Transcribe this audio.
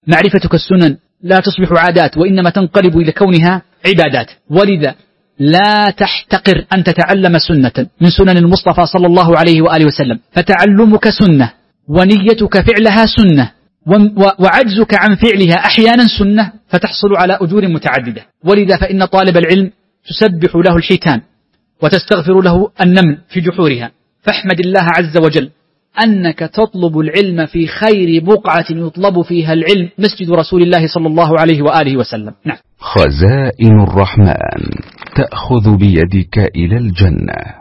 معرفتك السنن لا تصبح عادات، وإنما تنقلب إلى كونها عبادات. ولذا لا تحتقر أن تتعلم سنة من سنن المصطفى صلى الله عليه وآله وسلم، فتعلمك سنة ونيتك فعلها سنة وعجزك عن فعلها أحيانا سنة، فتحصل على أجور متعددة. ولذا فإن طالب العلم تسبح له الحيتان وتستغفر له النمل في جحورها. فاحمد الله عز وجل أنك تطلب العلم في خير بقعة يطلب فيها العلم، مسجد رسول الله صلى الله عليه وآله وسلم. نعم. خزائن الرحمن تأخذ بيدك إلى الجنة.